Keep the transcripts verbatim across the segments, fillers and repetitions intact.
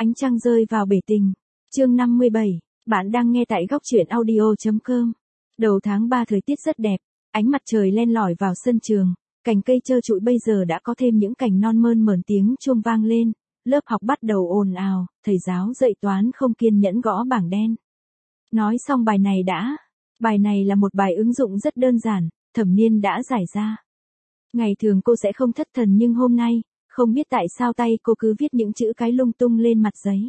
Ánh trăng rơi vào bể tình. Chương năm mươi bảy, bạn đang nghe tại góc truyện audio chấm com. Đầu tháng ba thời tiết rất đẹp, ánh mặt trời len lỏi vào sân trường, cành cây trơ trụi bây giờ đã có thêm những cành non mơn mởn, tiếng chuông vang lên, lớp học bắt đầu ồn ào, thầy giáo dạy toán không kiên nhẫn gõ bảng đen. Nói xong bài này đã. Bài này là một bài ứng dụng rất đơn giản, Thẩm Niên đã giải ra. Ngày thường cô sẽ không thất thần nhưng hôm nay, không biết tại sao tay cô cứ viết những chữ cái lung tung lên mặt giấy.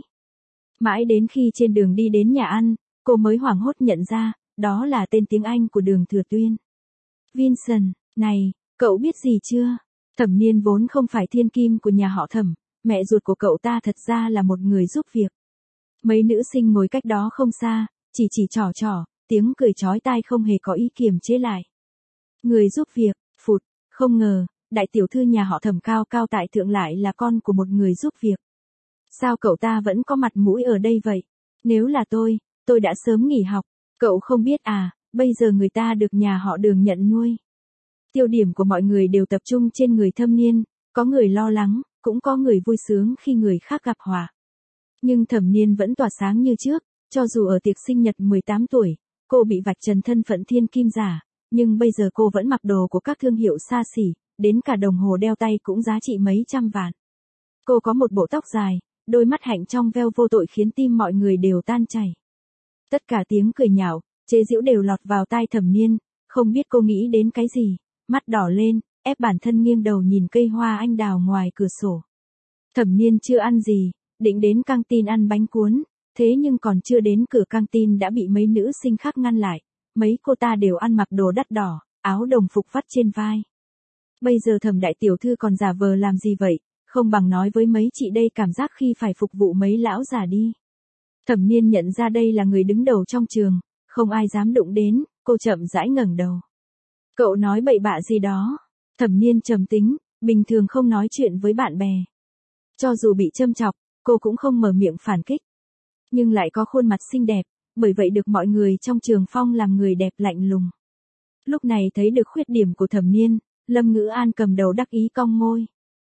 Mãi đến khi trên đường đi đến nhà ăn, cô mới hoảng hốt nhận ra, đó là tên tiếng Anh của Đường Thừa Tuyên. Vincent, này, cậu biết gì chưa? Thẩm Niên vốn không phải thiên kim của nhà họ Thẩm, mẹ ruột của cậu ta thật ra là một người giúp việc. Mấy nữ sinh ngồi cách đó không xa, chỉ chỉ trỏ trỏ, tiếng cười chói tai không hề có ý kiềm chế lại. Người giúp việc, phụt, không ngờ, đại tiểu thư nhà họ Thẩm cao cao tại thượng lại là con của một người giúp việc. Sao cậu ta vẫn có mặt mũi ở đây vậy? Nếu là tôi, tôi đã sớm nghỉ học. Cậu không biết à, bây giờ người ta được nhà họ Đường nhận nuôi. Tiêu điểm của mọi người đều tập trung trên người Thâm Niên, có người lo lắng, cũng có người vui sướng khi người khác gặp họa. Nhưng Thẩm Niên vẫn tỏa sáng như trước, cho dù ở tiệc sinh nhật mười tám tuổi, cô bị vạch trần thân phận thiên kim giả, nhưng bây giờ cô vẫn mặc đồ của các thương hiệu xa xỉ, đến cả đồng hồ đeo tay cũng giá trị mấy trăm vạn. Cô có một bộ tóc dài, đôi mắt hạnh trong veo vô tội khiến tim mọi người đều tan chảy. Tất cả tiếng cười nhạo, chế giễu đều lọt vào tai Thẩm Niên, không biết cô nghĩ đến cái gì, mắt đỏ lên, ép bản thân nghiêng đầu nhìn cây hoa anh đào ngoài cửa sổ. Thẩm Niên chưa ăn gì, định đến căng tin ăn bánh cuốn, thế nhưng còn chưa đến cửa căng tin đã bị mấy nữ sinh khác ngăn lại, mấy cô ta đều ăn mặc đồ đắt đỏ, áo đồng phục vắt trên vai. Bây giờ Thẩm đại tiểu thư còn giả vờ làm gì vậy, không bằng nói với mấy chị đây cảm giác khi phải phục vụ mấy lão già đi. Thẩm Niên nhận ra đây là người đứng đầu trong trường, không ai dám đụng đến, cô chậm rãi ngẩng đầu. Cậu nói bậy bạ gì đó? Thẩm Niên trầm tính, bình thường không nói chuyện với bạn bè. Cho dù bị châm chọc, cô cũng không mở miệng phản kích. Nhưng lại có khuôn mặt xinh đẹp, bởi vậy được mọi người trong trường phong làm người đẹp lạnh lùng. Lúc này thấy được khuyết điểm của Thẩm Niên, Lâm Ngữ An cầm đầu đắc ý cong môi.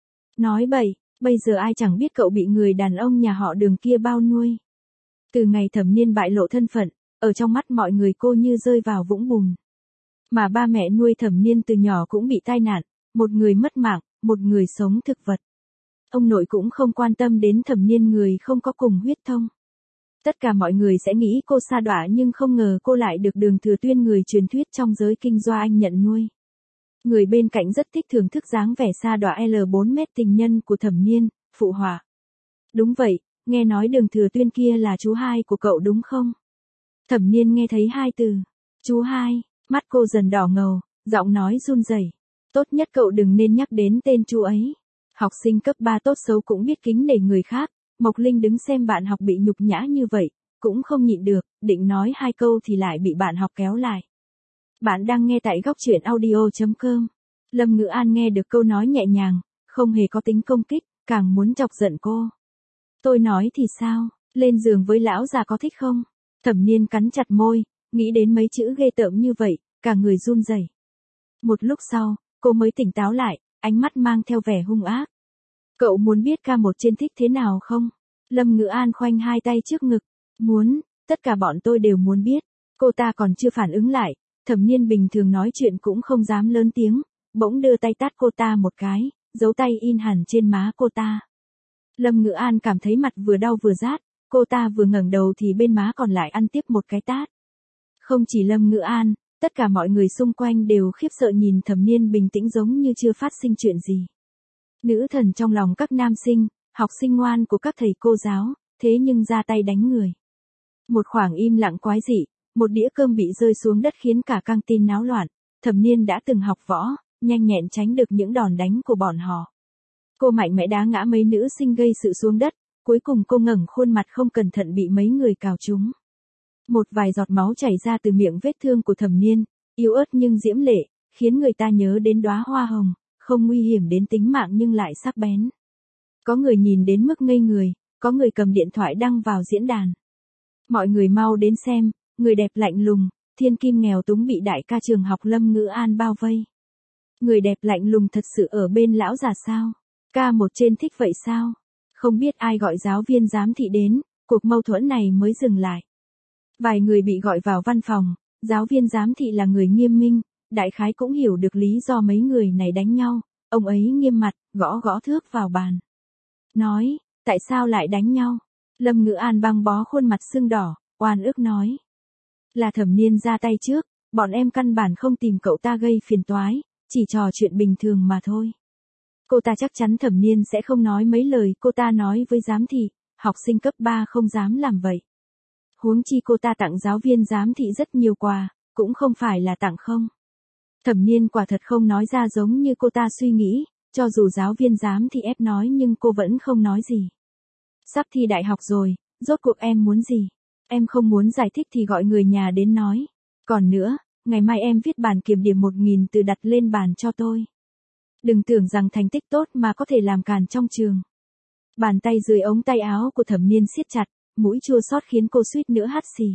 Nói bậy, bây giờ ai chẳng biết cậu bị người đàn ông nhà họ Đường kia bao nuôi. Từ ngày Thẩm Niên bại lộ thân phận, ở trong mắt mọi người cô như rơi vào vũng bùn. Mà ba mẹ nuôi Thẩm Niên từ nhỏ cũng bị tai nạn, một người mất mạng, một người sống thực vật. Ông nội cũng không quan tâm đến Thẩm Niên người không có cùng huyết thông. Tất cả mọi người sẽ nghĩ cô sa đọa nhưng không ngờ cô lại được Đường Thừa Tuyên người truyền thuyết trong giới kinh doanh nhận nuôi. Người bên cạnh rất thích thưởng thức dáng vẻ sa đọa L bốn mét tình nhân của Thẩm Niên, phụ họa. Đúng vậy, nghe nói Đường Thừa Tuyên kia là chú hai của cậu đúng không? Thẩm Niên nghe thấy hai từ, chú hai, mắt cô dần đỏ ngầu, giọng nói run rẩy. Tốt nhất cậu đừng nên nhắc đến tên chú ấy. Học sinh cấp ba tốt xấu cũng biết kính nể người khác, Mộc Linh đứng xem bạn học bị nhục nhã như vậy, cũng không nhịn được, định nói hai câu thì lại bị bạn học kéo lại. Bạn đang nghe tại góc truyện audio chấm com. Lâm Ngữ An nghe được câu nói nhẹ nhàng, không hề có tính công kích, càng muốn chọc giận cô. Tôi nói thì sao, lên giường với lão già có thích không? Thẩm Niên cắn chặt môi, nghĩ đến mấy chữ ghê tởm như vậy, cả người run rẩy. Một lúc sau, cô mới tỉnh táo lại, ánh mắt mang theo vẻ hung ác. Cậu muốn biết ca một trên thích thế nào không? Lâm Ngữ An khoanh hai tay trước ngực. Muốn, tất cả bọn tôi đều muốn biết. Cô ta còn chưa phản ứng lại, Thẩm Niên bình thường nói chuyện cũng không dám lớn tiếng, bỗng đưa tay tát cô ta một cái, dấu tay in hẳn trên má cô ta. Lâm Ngữ An cảm thấy mặt vừa đau vừa rát, cô ta vừa ngẩng đầu thì bên má còn lại ăn tiếp một cái tát. Không chỉ Lâm Ngữ An, tất cả mọi người xung quanh đều khiếp sợ nhìn Thẩm Niên bình tĩnh giống như chưa phát sinh chuyện gì. Nữ thần trong lòng các nam sinh, học sinh ngoan của các thầy cô giáo, thế nhưng ra tay đánh người. Một khoảng im lặng quái dị, một đĩa cơm bị rơi xuống đất khiến cả căng tin náo loạn. Thẩm Niên đã từng học võ, nhanh nhẹn tránh được những đòn đánh của bọn họ. Cô mạnh mẽ đá ngã mấy nữ sinh gây sự xuống đất, cuối cùng cô ngẩng khuôn mặt không cẩn thận bị mấy người cào trúng. Một vài giọt máu chảy ra từ miệng vết thương của Thẩm Niên, yếu ớt nhưng diễm lệ, khiến người ta nhớ đến đóa hoa hồng, không nguy hiểm đến tính mạng nhưng lại sắc bén. Có người nhìn đến mức ngây người, có người cầm điện thoại đăng vào diễn đàn. Mọi người mau đến xem, người đẹp lạnh lùng, thiên kim nghèo túng bị đại ca trường học Lâm Ngữ An bao vây. Người đẹp lạnh lùng thật sự ở bên lão già sao? Ca một trên thích vậy sao? Không biết ai gọi giáo viên giám thị đến, cuộc mâu thuẫn này mới dừng lại. Vài người bị gọi vào văn phòng, giáo viên giám thị là người nghiêm minh, đại khái cũng hiểu được lý do mấy người này đánh nhau, ông ấy nghiêm mặt, gõ gõ thước vào bàn. Nói, tại sao lại đánh nhau? Lâm Ngữ An băng bó khuôn mặt sưng đỏ, oan ức nói. Là Thẩm Niên ra tay trước, bọn em căn bản không tìm cậu ta gây phiền toái, chỉ trò chuyện bình thường mà thôi. Cô ta chắc chắn Thẩm Niên sẽ không nói mấy lời cô ta nói với giám thị, học sinh cấp ba không dám làm vậy. Huống chi cô ta tặng giáo viên giám thị rất nhiều quà, cũng không phải là tặng không. Thẩm Niên quả thật không nói ra giống như cô ta suy nghĩ, cho dù giáo viên giám thị ép nói nhưng cô vẫn không nói gì. Sắp thi đại học rồi, rốt cuộc em muốn gì? Em không muốn giải thích thì gọi người nhà đến nói. Còn nữa, ngày mai em viết bản kiểm điểm một nghìn từ đặt lên bàn cho tôi. Đừng tưởng rằng thành tích tốt mà có thể làm càn trong trường. Bàn tay dưới ống tay áo của Thẩm Niên siết chặt, mũi chua xót khiến cô suýt nữa hắt xì.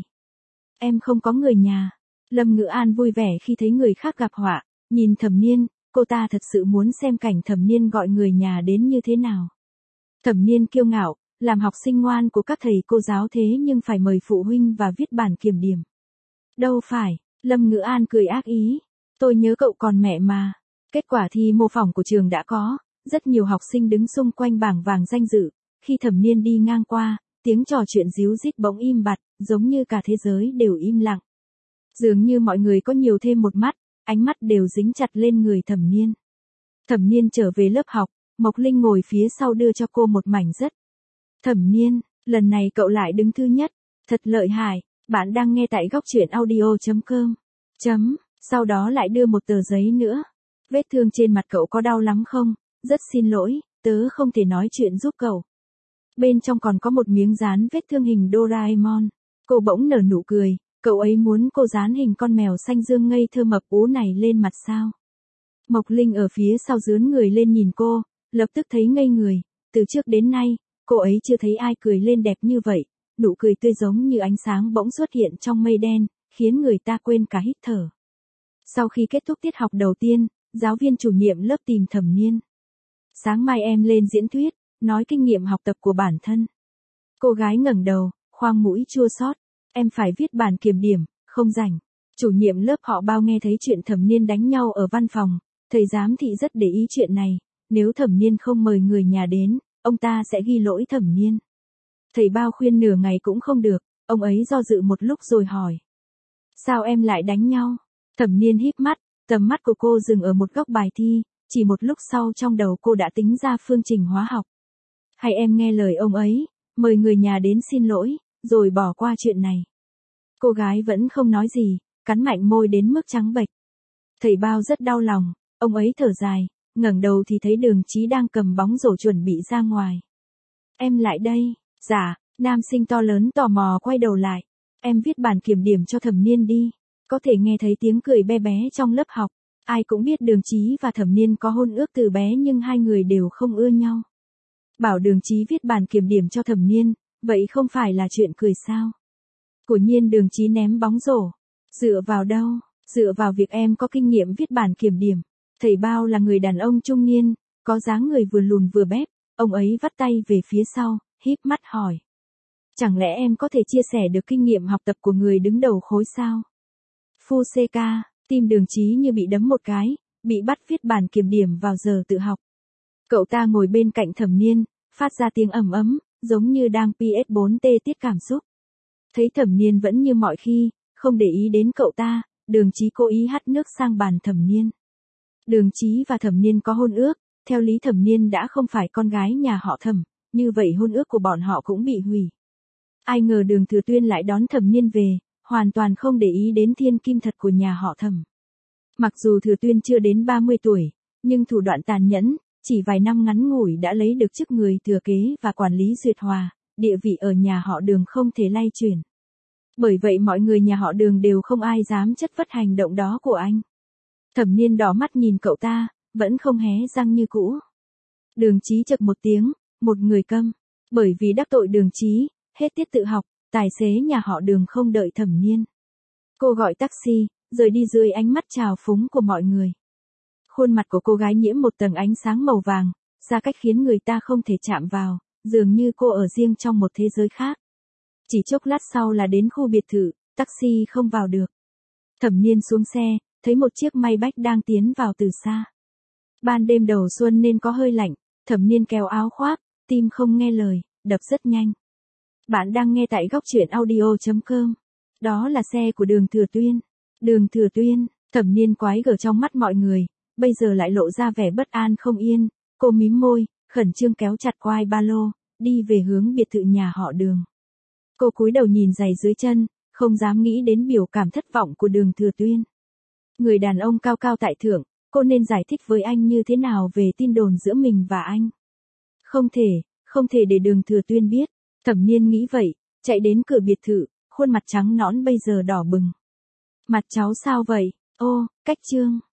Em không có người nhà. Lâm Ngữ An vui vẻ khi thấy người khác gặp họa, nhìn Thẩm Niên, cô ta thật sự muốn xem cảnh Thẩm Niên gọi người nhà đến như thế nào. Thẩm Niên kiêu ngạo, làm học sinh ngoan của các thầy cô giáo thế nhưng phải mời phụ huynh và viết bản kiểm điểm. Đâu phải, Lâm Ngữ An cười ác ý. Tôi nhớ cậu còn mẹ mà. Kết quả thi mô phỏng của trường đã có, rất nhiều học sinh đứng xung quanh bảng vàng danh dự. Khi Thẩm Niên đi ngang qua, tiếng trò chuyện ríu rít bỗng im bặt, giống như cả thế giới đều im lặng. Dường như mọi người có nhiều thêm một mắt, ánh mắt đều dính chặt lên người Thẩm Niên. Thẩm Niên trở về lớp học, Mộc Linh ngồi phía sau đưa cho cô một mảnh rất. Thẩm Niên, lần này cậu lại đứng thứ nhất, thật lợi hại, bạn đang nghe tại góc truyện audio chấm com. Chấm, sau đó lại đưa một tờ giấy nữa. Vết thương trên mặt cậu có đau lắm không? Rất xin lỗi, tớ không thể nói chuyện giúp cậu. Bên trong còn có một miếng dán vết thương hình Doraemon. Cô bỗng nở nụ cười, cậu ấy muốn cô dán hình con mèo xanh dương ngây thơ mập ú này lên mặt sao? Mộc Linh ở phía sau dướn người lên nhìn cô, lập tức thấy ngây người, từ trước đến nay, cô ấy chưa thấy ai cười lên đẹp như vậy, nụ cười tươi giống như ánh sáng bỗng xuất hiện trong mây đen, khiến người ta quên cả hít thở. Sau khi kết thúc tiết học đầu tiên, giáo viên chủ nhiệm lớp tìm Thẩm Niên. Sáng mai em lên diễn thuyết, nói kinh nghiệm học tập của bản thân. Cô gái ngẩng đầu, khoang mũi chua xót. Em phải viết bản kiểm điểm, không rảnh. Chủ nhiệm lớp họ bao nghe thấy chuyện Thẩm Niên đánh nhau ở văn phòng, thầy giám thị rất để ý chuyện này, nếu Thẩm Niên không mời người nhà đến, ông ta sẽ ghi lỗi Thẩm Niên. Thầy bao khuyên nửa ngày cũng không được, ông ấy do dự một lúc rồi hỏi. Sao em lại đánh nhau? Thẩm Niên híp mắt, tầm mắt của cô dừng ở một góc bài thi, chỉ một lúc sau trong đầu cô đã tính ra phương trình hóa học. Hay em nghe lời ông ấy, mời người nhà đến xin lỗi, rồi bỏ qua chuyện này. Cô gái vẫn không nói gì, cắn mạnh môi đến mức trắng bệch. Thầy bao rất đau lòng, ông ấy thở dài, ngẩng đầu thì thấy Đường Chí đang cầm bóng rổ chuẩn bị ra ngoài. Em lại đây, dạ, nam sinh to lớn tò mò quay đầu lại. Em viết bản kiểm điểm cho Thẩm Niên đi. Có thể nghe thấy tiếng cười be bé trong lớp học. Ai cũng biết Đường Chí và Thẩm Niên có hôn ước từ bé nhưng hai người đều không ưa nhau. Bảo Đường Chí viết bản kiểm điểm cho Thẩm Niên, vậy không phải là chuyện cười sao? Quả nhiên Đường Chí ném bóng rổ. Dựa vào đâu? Dựa vào việc em có kinh nghiệm viết bản kiểm điểm. Thầy bao là người đàn ông trung niên, có dáng người vừa lùn vừa bép, ông ấy vắt tay về phía sau, híp mắt hỏi. Chẳng lẽ em có thể chia sẻ được kinh nghiệm học tập của người đứng đầu khối sao? Phu xê ca, tim Đường Chí như bị đấm một cái, bị bắt viết bản kiểm điểm vào giờ tự học. Cậu ta ngồi bên cạnh Thẩm Niên, phát ra tiếng ầm ấm, giống như đang pê ét bốn tê tiết cảm xúc. Thấy Thẩm Niên vẫn như mọi khi, không để ý đến cậu ta, Đường Chí cố ý hắt nước sang bàn Thẩm Niên. Đường Chí và Thẩm Niên có hôn ước, theo lý Thẩm Niên đã không phải con gái nhà họ Thẩm, như vậy hôn ước của bọn họ cũng bị hủy. Ai ngờ Đường Thừa Tuyên lại đón Thẩm Niên về, hoàn toàn không để ý đến thiên kim thật của nhà họ Thẩm. Mặc dù Thừa Tuyên chưa đến ba mươi tuổi, nhưng thủ đoạn tàn nhẫn, chỉ vài năm ngắn ngủi đã lấy được chức người thừa kế và quản lý duyệt hòa, địa vị ở nhà họ Đường không thể lay chuyển. Bởi vậy mọi người nhà họ Đường đều không ai dám chất vấn hành động đó của anh. Thẩm Niên đỏ mắt nhìn cậu ta, vẫn không hé răng như cũ. Đường Chí chậc một tiếng, một người câm. Bởi vì đắc tội Đường Chí, hết tiết tự học, tài xế nhà họ Đường không đợi Thẩm Niên. Cô gọi taxi, rời đi dưới ánh mắt trào phúng của mọi người. Khuôn mặt của cô gái nhiễm một tầng ánh sáng màu vàng, xa cách khiến người ta không thể chạm vào, Dường như cô ở riêng trong một thế giới khác. Chỉ chốc lát sau là đến khu biệt thự, taxi không vào được. Thẩm Niên xuống xe, thấy một chiếc Maybach đang tiến vào từ xa. Ban đêm đầu xuân nên có hơi lạnh, Thẩm Niên kéo áo khoác, tim không nghe lời, đập rất nhanh. Bạn đang nghe tại góc truyện audio chấm com. Đó là xe của Đường Thừa Tuyên. Đường Thừa Tuyên, Thẩm Niên quái gở trong mắt mọi người, bây giờ lại lộ ra vẻ bất an không yên. Cô mím môi, khẩn trương kéo chặt quai ba lô, đi về hướng biệt thự nhà họ Đường. Cô cúi đầu nhìn giày dưới chân, không dám nghĩ đến biểu cảm thất vọng của Đường Thừa Tuyên. Người đàn ông cao cao tại thượng, cô nên giải thích với anh như thế nào về tin đồn giữa mình và anh? Không thể, không thể để Đường Thừa Tuyên biết. Thẩm Niên nghĩ vậy, chạy đến cửa biệt thự, khuôn mặt trắng nõn bây giờ đỏ bừng. Mặt cháu sao vậy? Ô, Cách Trương.